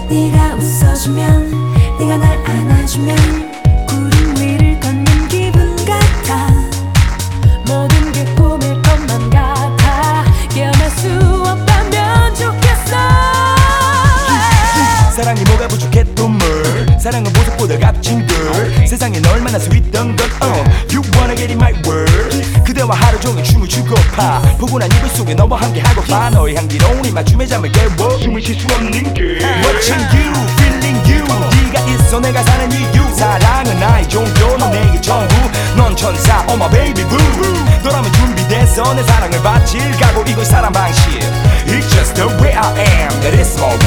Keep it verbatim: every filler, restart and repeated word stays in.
네가 웃어주면 네가 날 안아주면 구름 위를 걷는 기분 같아. 모든 게 꿈일 것만 같아. 깨어날 수 없다면 좋겠어. 사랑이 뭐가 부족해 또 뭘. 사랑은 보석보다 값진 걸. 세상엔 얼마나 스윗던 걸 uh. You wanna get in my world. 그대와 하루 종일 춤을 추고파. 포근한 이불 속에 너와 함께 하고파. 너의 향기로운 입맞춤에 잠을 깨워 숨을 쉴 수 없는 게 Watching you, feeling you. 네가 있어 내가 사는 이유. 사랑은 나의 종교 넌 내게 전부. 넌 천사 oh my baby boo. 너라면 준비됐어 내 사랑을 바칠 각오 이걸 사랑 방식. It's just the way I am. That is my